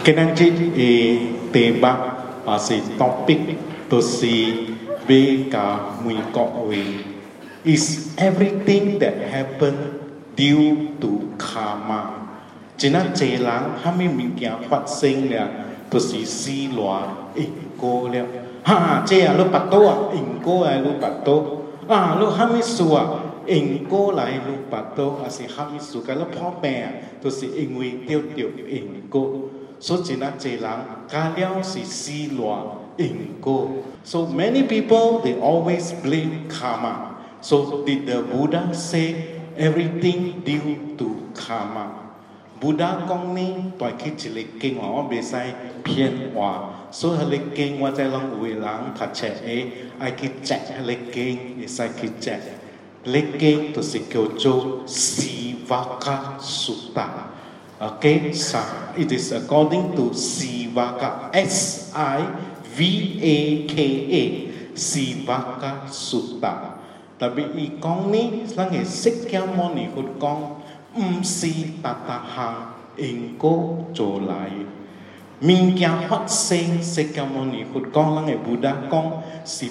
今日題目也是 topic， 就是要甲每各位 is everything that happen due to karma。真啊，濟人蝦米物件發生了，就是死賴因果了。哈，這啊，你巴肚啊，因果來你巴肚啊，你蝦米事啊？因果來你巴肚，還是蝦米事？甲你破病啊，都是因為着因果。所以真啊，濟人加了是死賴因果。So many people they always blame karma. So did the Buddha say everything due to karma? Buddha 講呢，大去一個經話，我袂使騙話，所以迄個經我在攏有個人讀冊誒，愛去食迄個經，會使去食。迄個經就是叫做 Sivaka Sutta。Okay, so it is according to Sivaka, S-I-V-A-K-A, Sivaka Sutta. Tapi 伊講呢，咱嘅釋迦牟尼佛講，唔是特項因果做來。物件發生，釋迦牟尼佛講，咱嘅布達講是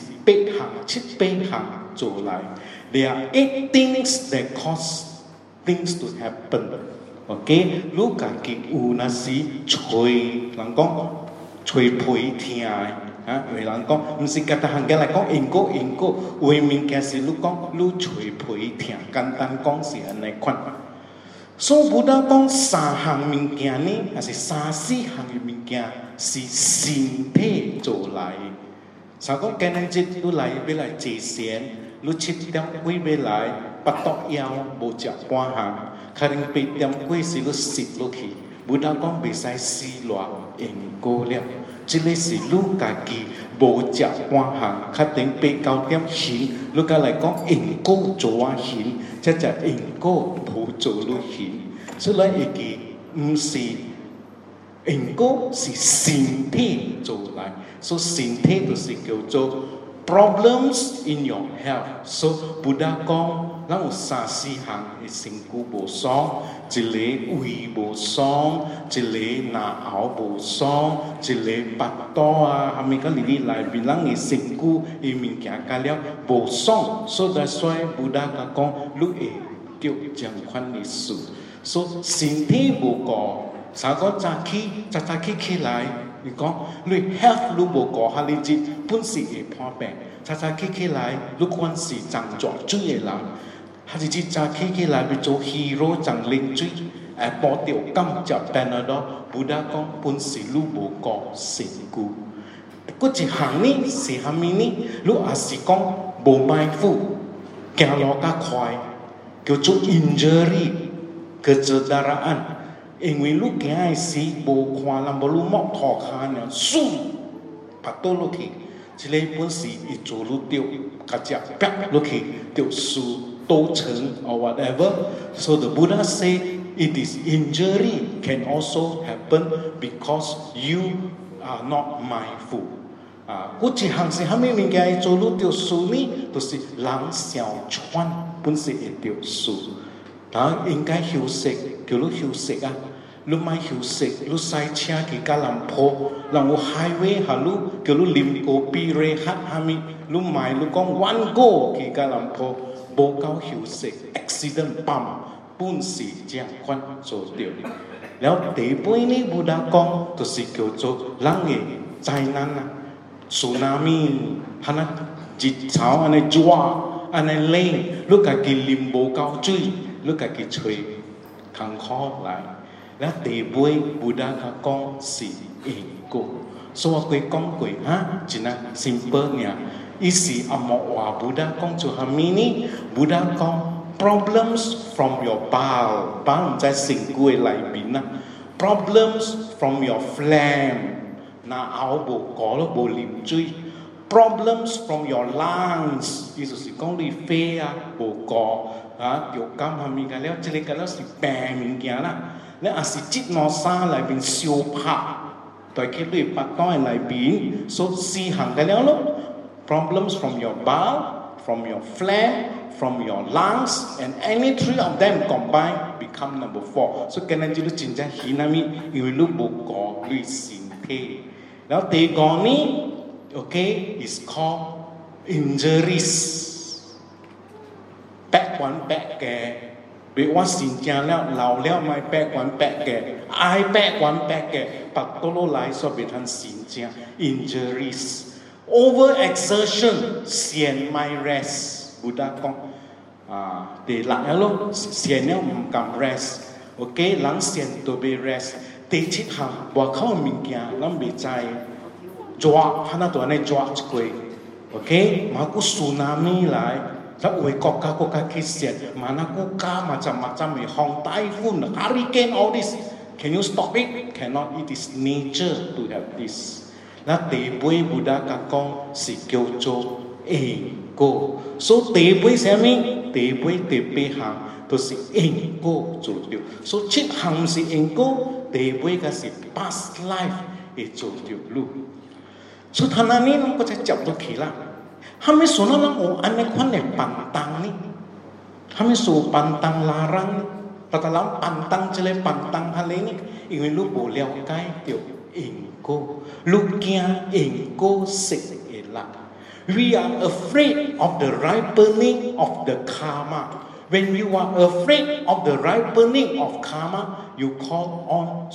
7項做來。There are 8 things that cause things to happen。OK， 你家己有那是吹，人講吹皮聽嘅。有人講，唔是甲逐項嘅來講因果，有嘅物件是你講你吹皮聽，簡單講是安尼款。所以，布達講3項物件呢，還是3、4項嘅物件是身體做來。所以講今日你來要來坐禪，你7點幾要來，巴肚枵無食半項，可能8點幾是你食落去。布達講袂使死賴因果了。這個是你家己無食半項，確定8、9點行，你家來講因果做啊行，這就因果無做你行，所以咱會記唔是因果是身體做來，所以身體就是叫做 problems in your health。所以布達講，咱有3、4項嘅身軀無爽，一個胃無爽，一個牙喉無爽，一個巴肚啊，還咪個裡內面咱嘅身軀嘅物件加了無爽，所以布達講，你會叫這樣款嘅事。所以身體無顧，啥個早起起來，你講你 health 你無顧，下日子本是會破病。早起來，你看是長作水嘅人，下日子早起來要做 hero 長啉水，保掉感接病了咯。布達講本是你無顧身軀。嗰一項呢是蝦米呢？你也是講無mindful，行路較快，叫做 injury。Kecederaan， 因為你行嘅時無看人，無你摸頭殼呢，嗖，拍倒落去，這個本是伊做你掉，甲只啪落去，掉樹倒層 or whatever。So the Buddha say it is injury can also happen because you are not mindful。嗰一項是蝦米物件會做你掉樹呢？就是人小喘，本是會掉樹。應該休息，叫你休息啊！你莫休息，你塞車去加人坡，人有 highway 下你，叫你啉個啤瑞喝蝦米？你莫你講彎過去加人坡，無夠休息 ，accident 本是這樣款做掉。然後第8呢，布達講就是叫做人嘅災難啊，tsunami，嚇那熱潮安尼熱，安尼冷，你家己啉無夠水。你家己吹艱苦來，然後第8布達講是因果，所以我講過哈，真啊 simple 呢。伊是阿莫話布達講做蝦米呢？布達講 problems from your bowel 唔在身軀嘅內面啊 ，problems from your phlegm 牙喉無顧咯，無啉水 ，problems from your lungs 意思是講你肺啊無顧。有感係物件了，這個個了是病物件啦。你也是節內衫內面燒拍，對佢對巴肚嘅內面，所4項嘅了咯。Problems from your bowel, from your phlegm, from your lungs, and any three of them combined become number 4. So cái này chỉ là chính xác khi nào mi yêu lúc bộ có lưỡi sinh thế. Now they goni, okay, is called injuries. Back one back kẻ, bị quá xin cha leo, lão leo mai back one back kẻ, ai back one back kẻ, bạc tô lô lại so bị thành xin cha injuries. Overexertion, xiên mai rest. Buddha con, để lại luôn, xiên nhau cầm rest, okay, lắng xiên tôi bị rest. Để chết hàng, bỏ khâu mình kia, lắm bị chạy, dọa, hana tôi này dọa quay, okay, mà cứ tsunami lại,แล้วอวยกอกาคิดเสียมานะกูกามาจำมีห้องไต้ฝุ่น hurricane all this can you stop it cannot it is nature to have this แล้วเตปุยบุดากากงสิเกียวโจเองโก so เตปุยเสียมิเตปุยเตเปหังตัวสิเองโกจูเดียว so ชิดหังสิเองโกเตปุยก็สิ past life เอจูเดียวลูก so ท่านั้นนี่เราก็จะจับตัวขีละHami suna lang o ane kwan pantang ni. Hami su pantang larang ni. Tatalang pantang cile pantang hale ni. Ingin lu bo liao kai tiyo ingko. Lu kia ingko sik elak. We are afraid of the ripening of the karma. When you are afraid of the ripening of karma, you call on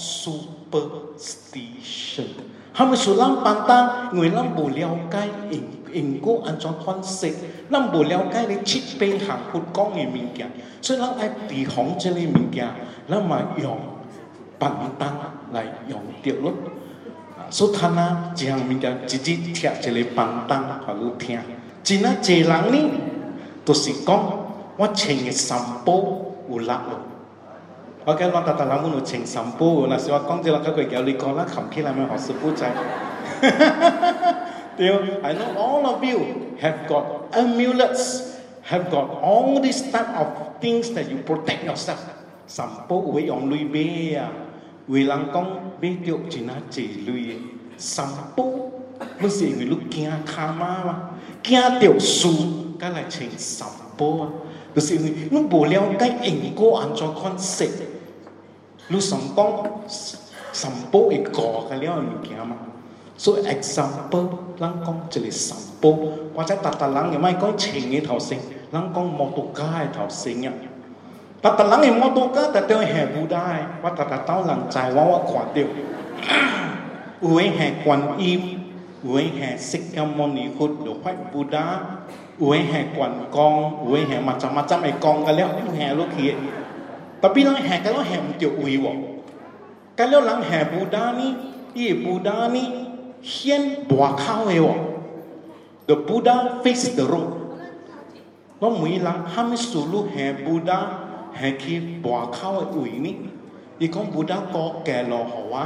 superstition. Hami sulang pantang ngui lang bo liao kai ingko an chọn con sịch năm bồ leo cái để chích bên hàng hụt con người mình kia,所以让爱比红这类物件，那么用笨蛋来用掉咯。所以他呢，这样物件直接贴这类笨蛋好路听。真啊，这人呢，都是讲我穿嘅衫布有力咯。我今日我特人們穿衫布，那時我講這個佢叫你講啦，冚起來咪學師傅仔。I know all of you have got amulets, have got all these type of things that you protect yourself. Sampo với ông lui bê à, vì lăng công bê tiệu chỉ na chỉ lui sampo, mới gì người lúc kia karma mà, kia tiệu su cái là chính sampo à, được gì người lúc bổ leo cái ảnh cô ăn cho con sệt, lúc sắm công sampo ấy cỏ cái leo mình kia mà. So example, lăng con chỉ là sample, hoặc者特人嘅咪講前嘅頭先，lăng con摩托車嘅頭先啊，特人嘅摩托車特對係不ได้，ว่า特兜人在ว่า看到，有嘅係觀音，有嘅係釋迦牟尼佛，有塊布達，有嘅係觀光，有嘅係macam嘅光嘅了，係ลูกขี้，tapi人係嘅咯係唔對位喎，嘅了人係布達呢，依布達呢。Hiên bòa khao heo, the Buddha face the road. Nó mới làm ham sulu he Buddha he khi bòa khao ủi ní, đi con Buddha có kẻ lò hỏa,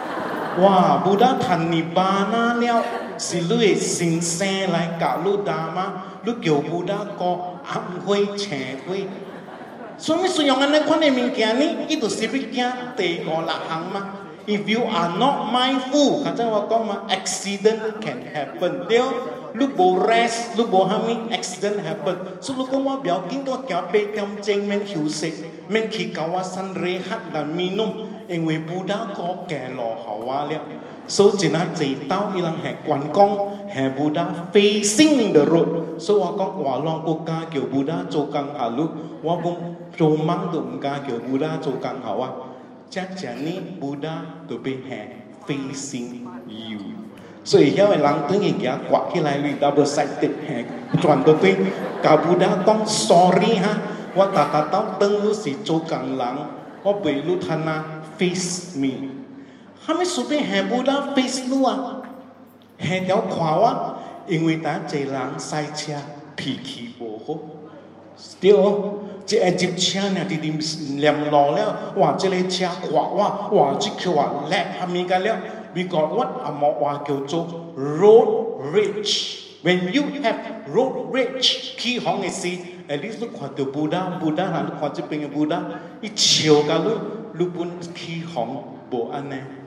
wow Buddha thành nibbana leo, xì lưỡi xin xe lại cả lu Dharma, lu kiểu Buddha có ám huy trẻ huy. So mới sử dụng anh ấy quan niệm mình kia ní, ít tổ sĩ biết kia tề có là hàng mà. If you are not mindful, kata wakama accident can happen. Dia lu bo rest, lu bo hami accident happen. So lu kong wa biao king to kya pe kam cheng men hiu se, men ki kawasan rehat dan minum. Engwe Buddha ko kẻ lò hawa liao. So jina jay tao ilang he quan kong he Buddha facing the road. So wakong wa long ko ka kiểu Buddha cho kang halu, wa bung cho mang dum ka kiểu Buddha cho kang hawa. Chắc chắn ní Buddha tụi bên hè facing you. So hiện tại lăng tới người kia quả khi lại lùi double sided hè toàn tụi bên cả Buddha con sorry ha,ว่าตาเต้าตึงรู้สิโจกังหลังว่าเบลุธนา face me ถ้าไม่สุดเป็นแห่ Buddha face นัวแห่เจ้าขวาวะ因為打這人賽車脾氣無好。對哦，這埃及車呢，啲黏落了，哇！這個車滑哇！這個話叻，係咪㗎了 ？Because what 阿莫話叫做 road rage。When you have road rage， 起行嘅事，at least 你看到Buddha，嗱，你看這邊嘅Buddha，一笑㗎，你本起行無安呢，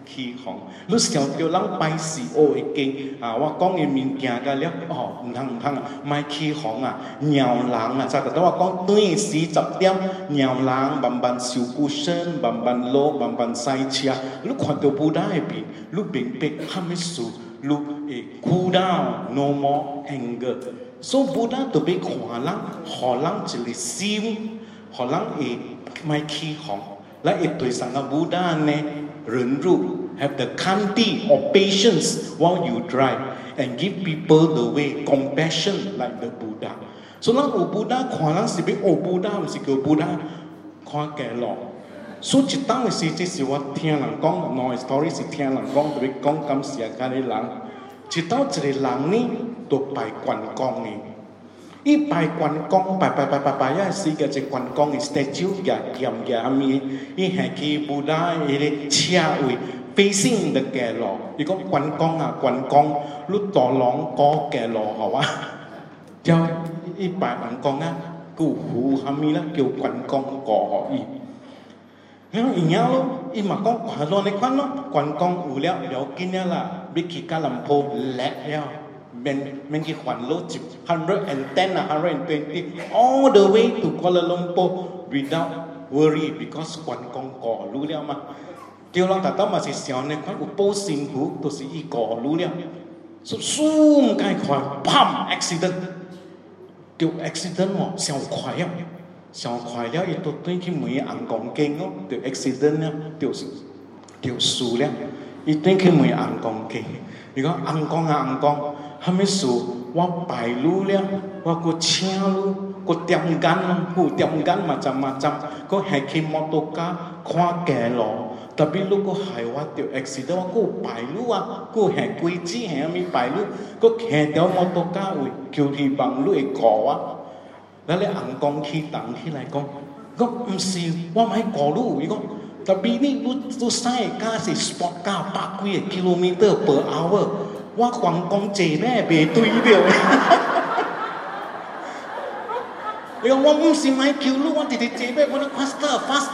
起哄，你想叫人拜师学会经啊！我讲嘅物件个了，哦，唔通啊，卖起哄啊，鸟人啊，咋个？等我讲对40点，鸟人慢慢受苦身，慢慢落，慢慢塞车，你看到布达嘅边，你明白哈咩事？你会 cool down no more anger。所以布达特别看人，互人一个心，互人会卖起哄。และอีกตัวสังฆบูดาเนี่ย忍辱 have the quantity of patience while you drive and give people the way compassion like the Buddha ส่วนเราอุบูดาขวานังสิบโอบูดามันสิเกี่ยวบูดาขวาแก่หลอกสุดจิตตั้งไว้สิที่สิว่าเทียนหลังกล้องน้อยสตอรี่สิเทียนหลังกล้องตัวกล้องกำเสียกันในหลังจิตตั้งจะในหลังนี้ตัวไปกวนกองนี่อีไปกวนกองไปย่าสิก็จะกวนกองอีสเตจูอย่าเกี่ยมอย่ามีอีแหกีบูดาอีเชียอุย facing the แก่หล่ออีก็กวนกองอ่ะกวนกองลุต่อร้องก็แก่หล่อเหรอวะเจ้าอีไปกวนกองอ่ะกูหูฮามีแล้วเกี่ยวกวนกองก่ออีแล้วอีเงี้ยลูกอีมาก็ขวานรอในควันเนาะกวนกองอูแล้วเดี๋ยวกินเนี่ยล่ะบิกิกาลำโพและแล้วมันกี่ขวัญโลจิบ110 120 all the way to Kuala Lumpur without worry because ขวัญกองก่อรู้แล้วมาเกี่ยวเราแต่ต้องมาสิเสียวในขวัญอุปสิงหูตัวสีอีก่อรู้แล้วซูมใกล้ขวัญพัม accident เกี่ยว accident หมดเสียวขวัญเสียวขวัญแล้วอีตัวตัวที่มืออังกองเก่งเนาะเกี่ยว accident เนี่ยเกี่ยวสูแล้วอีตัวที่มืออังกองเก่งอีก็อังกอง他们说我摆路了，我个车路，个点杆咯，点杆嘛个还去摩托车看街路，特别如果系我掉 accident， 我个摆路啊，个系规矩系咪摆路，个骑条摩托车会叫去帮路会过啊，แล้วเลยอังกองขี้ตังที่ไรก็唔是ว่าไม่ก่อ路อีก特别นี่รู้ใส่ก้าสิสปอร์ตก้าปากกุยกิโลเมตร per hour ว่ากวางกองเจแม่เบตุยเดียวเรียกว่ามึงสิไม่คิวลูกว่าติดเจแม่คนนั้น faster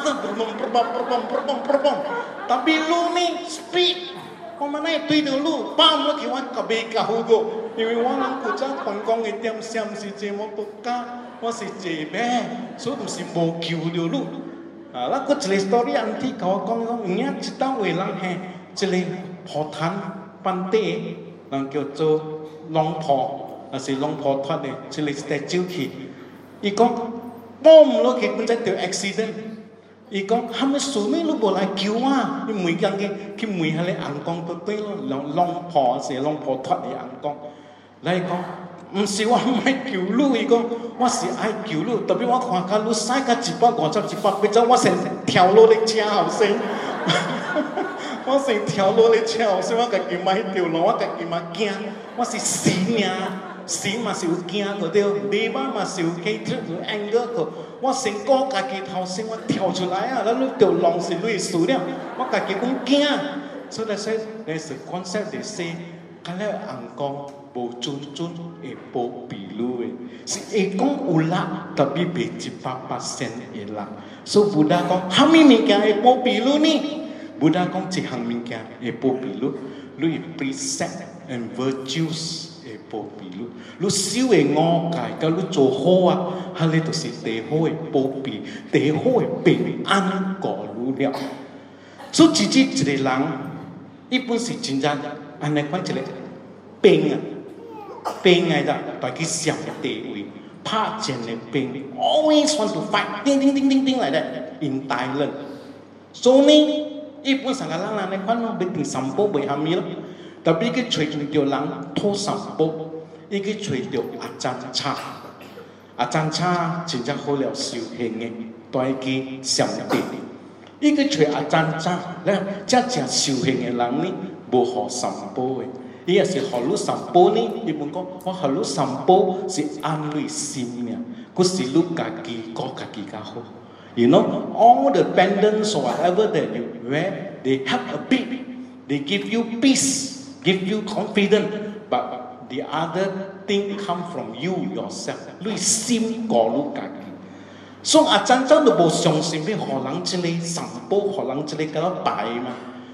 ประบมแต่บิลูนี่ speed พอมาในตุยเดียวลูกปั้มแล้วคิดว่ากระเบกะฮูโกยังไม่ว่านังกูจ้างกวางกองไอเตรียมเสียมสิเจมอตุกะว่าสิเจแม่สุดมึงสิโบคิวเดียวลูกแล้วก็จะเลยสตอรี่อันที่เขากองอย่างเงี้ยจะต้องเวลาแห่จะเลยพอทันปันเต้นั่งเกี่ยวกับลองพอสิลองพอทอดเนี่ยจะเลยสเตจิวขีอีกก็ป้อมแล้วขีมันจะเกิดอุบิเหตุอีกก็ทำให้สูงไม่รู้บอกอะไรคิวว่าที่มือยังไงที่มืออะไรอังกองตัวเต้ลองพอเสียลองพอทอดในอังกองแล้วก็唔是我買橋路，伊講我是愛橋路，特別我看架路駛架150、100，變咗我成條路嚟車後生，我成條路嚟車後生，我家己買條路，我家己嘛驚，我是死嘛是有驚個對，尾巴嘛是有起出有 anger 個，我成個家己頭先我跳出來啊，然後條浪是累死了，我家己講驚，所以there's a concept they say，佢咧硬講。無尊會無比如嘅，是會講有力，特別袂100%嘅力。所以布達講，蝦米物件會無比如呢？布達講一項物件會無比如，你 precept and virtues 會無比如，你修嘅五戒，甲你做好啊，迄個就是第好嘅無比，第好嘅平安過路了。所以一個人，伊本是真正安尼款一個病啊。病嚟咋，大家上地位，拍戰嘅病 ，always want to fight， 叮嚟嘅 ，in Thailand。所以呢，一般上個人嚟講，我哋散步未下面咯，特別佢隨住條人拖散步，伊佢隨住阿贊差真正好了修行嘅，大家上地，伊佢隨阿贊差咧，真正修行嘅人呢，無好散步嘅。伊也是學路散步呢，伊本講我學路散步是安慰心呀，佢是路家己個家己較好。You know all the pendants or whatever that you wear, they help a bit, they give you peace, give you confidence, but the other thing come from you yourself. 你心個路家己，所以阿真都無相信俾學人之類散步，學人之類咁樣擺嘛。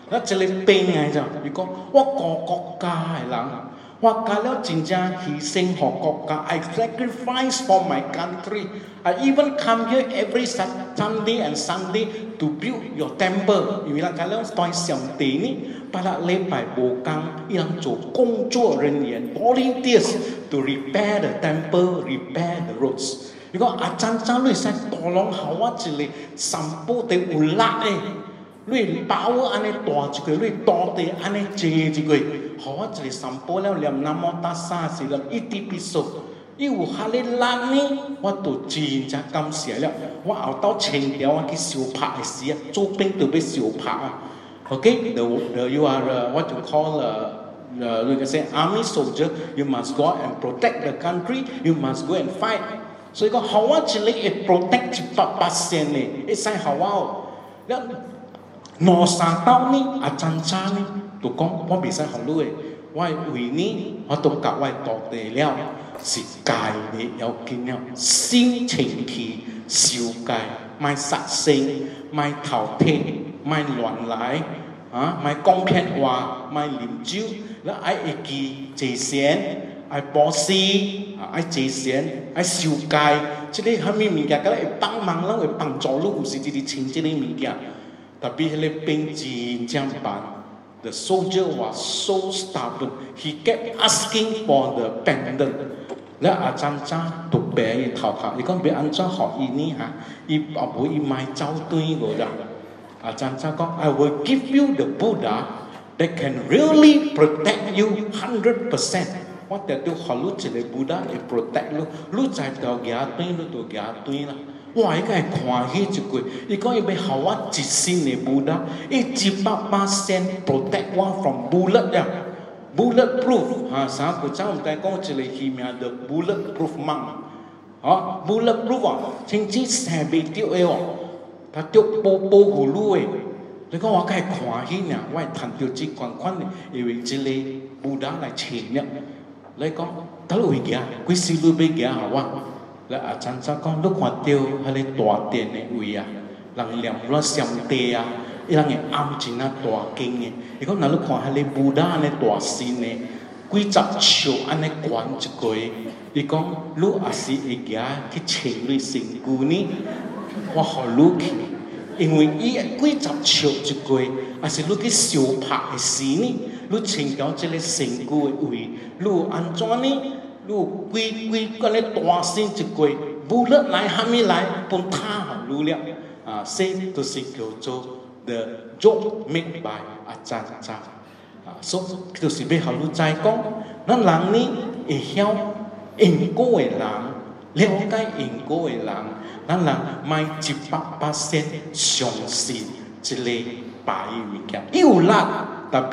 那这个病来着，伊讲我国家的人，我干了真正牺牲给国家 ，I sacrifice for my country. I even come here every Sunday and Sunday to build your temple. 因为人干了对上帝呢，把那礼拜无工，伊人做工作人员 volunteers to repair the temple, repair the roads. 伊讲啊，真你使大浪好我一个散步得有力诶。你把我安尼大一句，你大地安尼坐一句，互我一个散步了念南无大萨是念一滴必数，伊有哈哩力呢，我都真正感谢了。我后到清朝我去受拍的时啊，做兵就要受拍啊。Okay, you are what you call we can say army soldier. You must go out and protect the country. You must go and fight. 所以讲，互我一个会 protect 100%呢，会使互我了。2-3道呢，啊，真正呢，就讲我袂使互你诶，我为呢，我都甲我土地了，是戒的要紧了，心情去受戒，莫杀生，莫偷窃，莫乱来，啊，莫讲骗话，莫啉酒，แล้ว爱会记祭神，爱布施，爱祭神，爱受戒，即个虾米物件，甲会帮忙，咱会帮助你，有时直直穿即个物件。Tapi hele兵真正办 The soldier was so stubborn. He kept asking for the pendant. แล้วอาจารย์จ้าตุกแปะอี头头，伊讲别安怎学伊呢哈？伊后尾伊买走对个啦。อาจารย์จ้า讲 I will give you the Buddha that can really protect you 100%. 我得到好路一个 Buddha 会 protect 你，你在条牙对，你就牙对啦。我伊个会看起一句，伊讲伊要互我一身的 Buddha， 伊100% protect 我 from bullet 呀 ，bulletproof 哈，啥古早毋知讲一个戏名叫 bulletproof monk， 哦 ，bulletproof 啊，甚至射袂着的哦，他着保护你的，你讲我个会看起呢，我会趁着这款的，因为这个 Buddha 来请了，你讲倒位行，几时你要行互我？แล้วอาจารย์จะก็ลูกหัวเตียวอะไรตัวเตียนในอุยอ่ะหลังเหลี่ยมรถเสียมเตียอีหลังเนี่ยอ้ำจีน่าตัวเก่งเนี่ยอีก็นั่นลูกหัวอะไรบูดาในตัวซีเนี่ยกุยจับเชียวอันในกวนจะกุยอีก็ลูกอาศัยอีกอย่างที่เชิงด้วยสิ่งกูนี่ว่าเขาลูก因为伊กุยจับเชียวจะกุยอาศัยลูกที่เสียวผักไอ้สีนี่ลูกเชิงเอาจะเลยสิ่งกูอุยลูกอันจอนี่ลูกกุยก็เลยตัวสิ่งจะกุยบูเลิศไหลฮามิไหลปนท่ารู้แล้วเซตัวสิ่งเกี่ยวกับ the joke made by อาจารย์จ้าso ตัวสิ่งเป็นเขารู้ใจก็นั่นหลังนี้เหี้ยวเองก็เวลังเลี้ยงใกล้เองก็เวลังนั่นหลังไม่100%相信这类白物件有啦tapi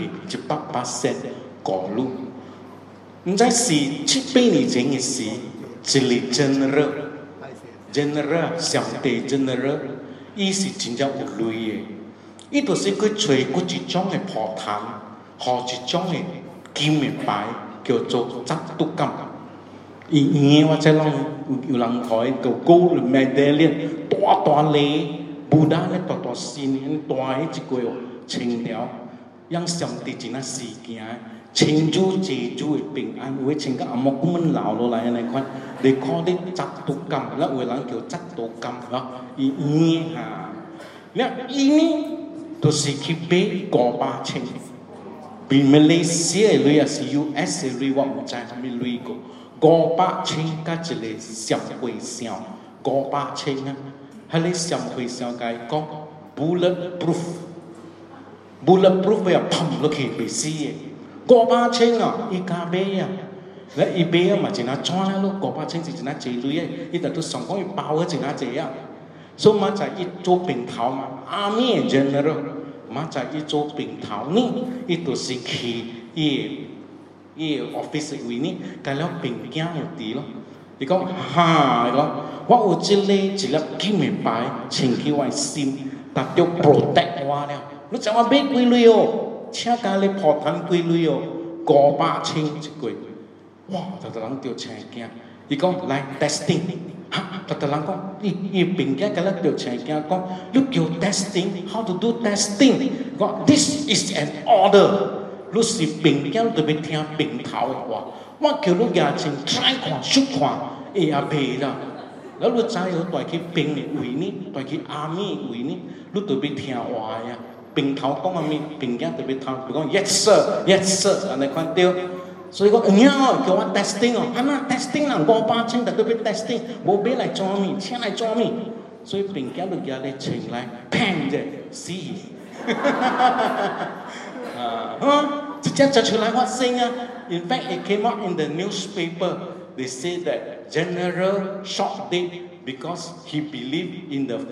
100%过路唔知是700年前嘅事这类general 上帝 general 伊是真正有类嘅伊就是佢找嗰一種嘅菩提和一種嘅金嘅牌叫做扎督金伊我在諗有人台個 gold medallion 大粒布達咧大線大一個青條讓上帝真係事件清楚記住嘅平安會請個阿莫咁樣流落嚟嚟看你 call 啲扎督金แล้ว有人叫扎督金咯伊嚇แล้ว伊呢就是去買500,000比馬來西亞類啊是 US 類我唔知係咪類個500,000加一個上會上500,000啊，係你上會上嘅講 bulletproof 要砰落去被死嘅500,000啊，伊加買啊，แล้ว伊買啊嘛真係裝啦咯500,000是真係濟類嘅，伊就都上講伊包嘅真係濟啊，所以嘛就伊做平頭嘛 ，Army General 嘛就伊做平頭呢，伊就是去伊 office 位呢，但了平鏡有啲咯。伊講哈，伊講我有一粒金嘅牌，穿起我心，但要 protect 我了。你知我買幾類哦？請家你破產幾類哦？500,000一個，哇！就人叫請鏡。伊講來 testing， แต่ตะลังก็อีปิงแกกันแล้วเดี๋ยวเชงแกก็look your testing how to do testing ก็ this is an order รู้สิปิงแกตัวไปเทียปิงเท้าว่าเกี่ยวลูกยาเชง try ขวาชุดขวาอาเบล่ะแล้วรู้ใจเขาต่อยที่ปิงอุ่ยนี่ต่อยที่อาร์มี่อุ่ยนี่รู้ตัวไปเทียวายปิงเท้าก็มันมีปิงแกตัวไปเท้าไปก็ yes sir yes sir อะไรคนเดียว所以講唔要叫我 testing 哦，啊那 testing 啦，5,800但都俾 testing， 冇俾嚟裝面，請嚟裝面，所以邊家都叫你請嚟平啫，死！直接就出嚟發聲啊 ！In fact, it came out in the newspaper. They say that General shot dead because he believed in the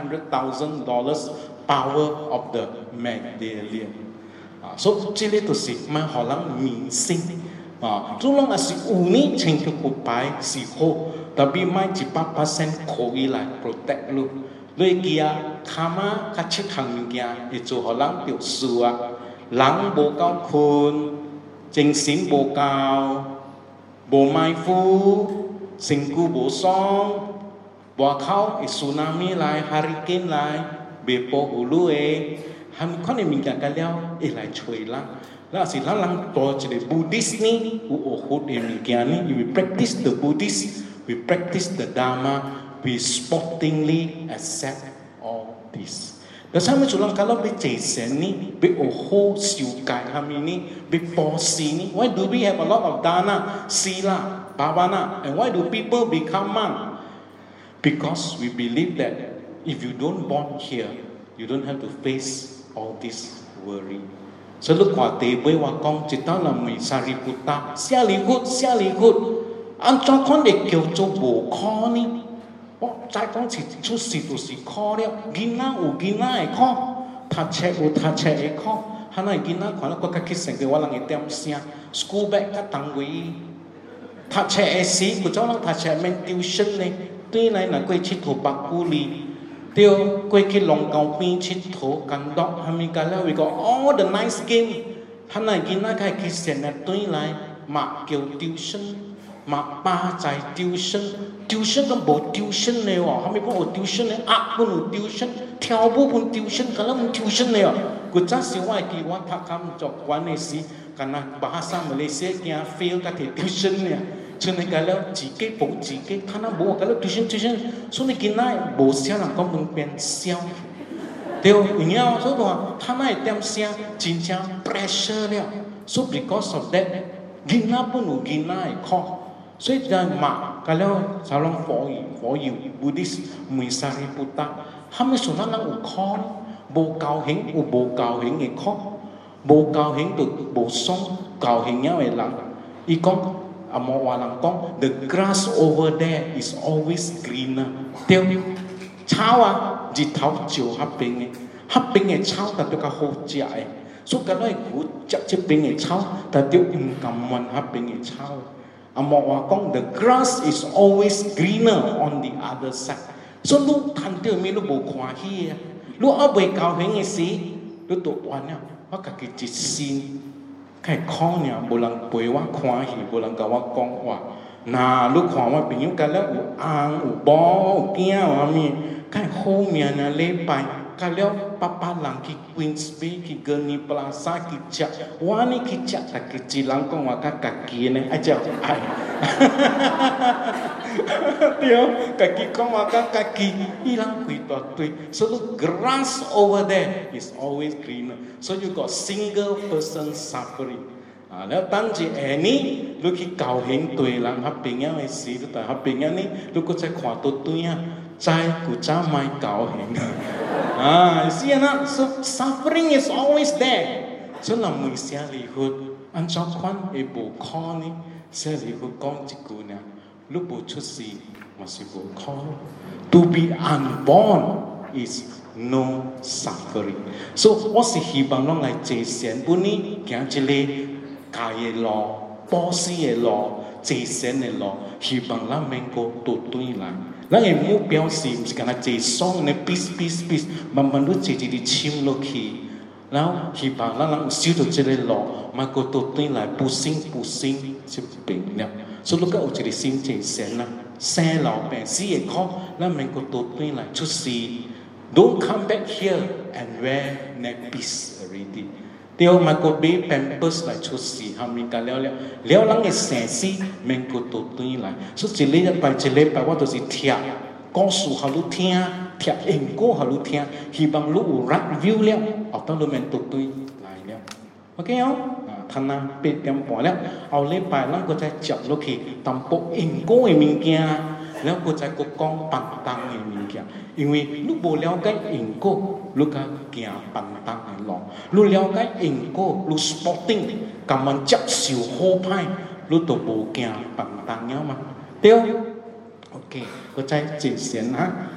$500,000 power of the medallion. 所以這裡就是咪可能明星。做啷個是有呢情緒骨牌是好，特別買100%可以來 protect 你。你記啊，他媽佢出行物件，會做可能條數啊，人無夠困，精神無夠，無埋伏，身軀無爽，外口會 tsunami 來 hurricane 來，別保護你誒，係咪可能物件個了會來吹啦？แล้วสิแล้วลังตัวจะได้บูดิสนี่อุโอคุดเอมิเกียนี่ we practice the Buddhist we practice the Dharma we sportingly accept all this แต่ถ้าไม่จุลังการเราไปเจสันนี่ไปโอโหสิวกายทำนี่ไปปอสีนี่ why do we have a lot of dana sila bhavana and why do people become monk because we believe that if you don't born here you don't have to face all this worryสรุปว่าเตบว่ากองจิตตาลมีสารีพุตตาเสียลิกุดอันจองคนเด็กเกี่ยวกับโบคอนี่ว่าใจกองจิตชุดสิตัวสิคอเนี่ยกินหน้ากินหน้าไอ้คอทัดแช่ไอ้คอฮันไอ้กินหน้าขวานแล้วก็คิดสิ่งเดียวว่าหลังไอ้เต็มเสียสกูแบกก็ตั้งไว้ทัดแช่ไอ้สีกูเจ้าหลังทัดแช่เมนติวชั่นเลยตัวไหนน่ะกูชิดถูกปักกูลีเดี๋ยวกูคิดลงเกาปีชิดโถกันดอกทำมีกันแล้วwe got all the nice game ท่านไหนกินน่าใครคิดเสียเนี่ยตัวไหนมาเกี่ยวติวชั่นมาป้าใจติวชั่นก็บอกติวชั่นเลยว่ะทำไมพวกติวชั่นเนี่ยอ่ะพวกหนูติวชั่นเที่ยวพวกติวชั่นกันแล้วมันติวชั่นเลยอ่ะกูจะสิว่ากี่วันพักคำจบวันนี้สิกันนะภาษามาเลเซียแกfail กันที่ติวชั่นเนี่ยฉะนั้นก็แล้วจีเก้บอกจีเก้ท่านนั้นบอกกันแล้วติวชั่นส่วนนี้กินได้บอกเสียหลังก็มึงเป็นเสียวเดี๋ยวอย่างเงี้ยส่วนตัวท่านนั้นเต็มเสียจริงจัง pressure เนี่ย so because of that กินน้ำปุ่นหนูกินได้ข้อ所以就嘛，咁了，就啷火油，Buddhist 每三日不打，他们说那有考，无高興有無高興嘅考，無高興就無爽，高興嘅人，伊講阿莫話人講 ，the grass over there is always greener， 對，草啊，日頭照黑邊嘅草特別較好食嘅，所以咁咧，我食這邊嘅草，但係唔敢聞黑邊嘅草。阿莫話講 the grass is always greener on the other side 所以你睇到咩都冇歡喜啊你阿未高興嘅事你讀完啊我自己一心係講呢冇人陪我歡喜冇人跟我講話嗱你看我朋友กันแล้ว有硬有波有驚話咩係後面啊禮拜กันแล้วป้าหลังที่ควีนส์เบย์ที่เกิร์นีพลาซ่าที่จักวันนี้ที่จักแต่ที่จีหลังก็ว่ากักกี้เนี่ยอาจารย์ไอเดี๋ยวกักกี้ก็ว่ากักกี้อีหลังคุยตัวตุย so the grass over there is always greener so you got single person suffering แล้วตั้งใจนี้ลูกที่เก่าเห็นตัวหลังฮับเป็นยังไงสิแต่ฮับเป็นยังนี้ลูกก็จะขวาตัวตุยใจกูจะไม่เก่าเห็นyou see so suffering is always there ฉะนั้นมือเสียลิหุดอันชอบควันไอ้บุคคลนี้เสียลิหุดก้องจิกูเนี่ยลูกบุชุสีมาสิบุคคล to be unborn is no suffering so 我是希望เรา嚟借善本呢行一個戒嘅路波斯嘅路借善嘅路希望เรา能夠到對來咱嘅目標是唔是干那坐爽呢 peace 慢慢都坐啲簽落去然後希望咱能有修到這個路嘛個到對來不幸就病了所以如果有一個心坐善啦生老病死嘅苦，咱免個倒轉來出事。Don't come back here and wear nappies already。對，咪個俾 pampers 來出事，後面個了，人嘅生死免個倒轉來。所以一禮拜我就是聽故事，互你聽，聽因果互你聽，希望你有 right view 了，後頭你免倒轉來了。OK 哦？趁啊8點半了，後禮拜咱個再接落去淡薄因果嘅物件，然後個再個講笨蛋嘅物件。因為你無了解因果，你個行笨蛋嘅路；你了解因果，你 sporting 咁樣接受好歹，你就無行笨蛋了嘛。對 ，OK， 個再進行啊。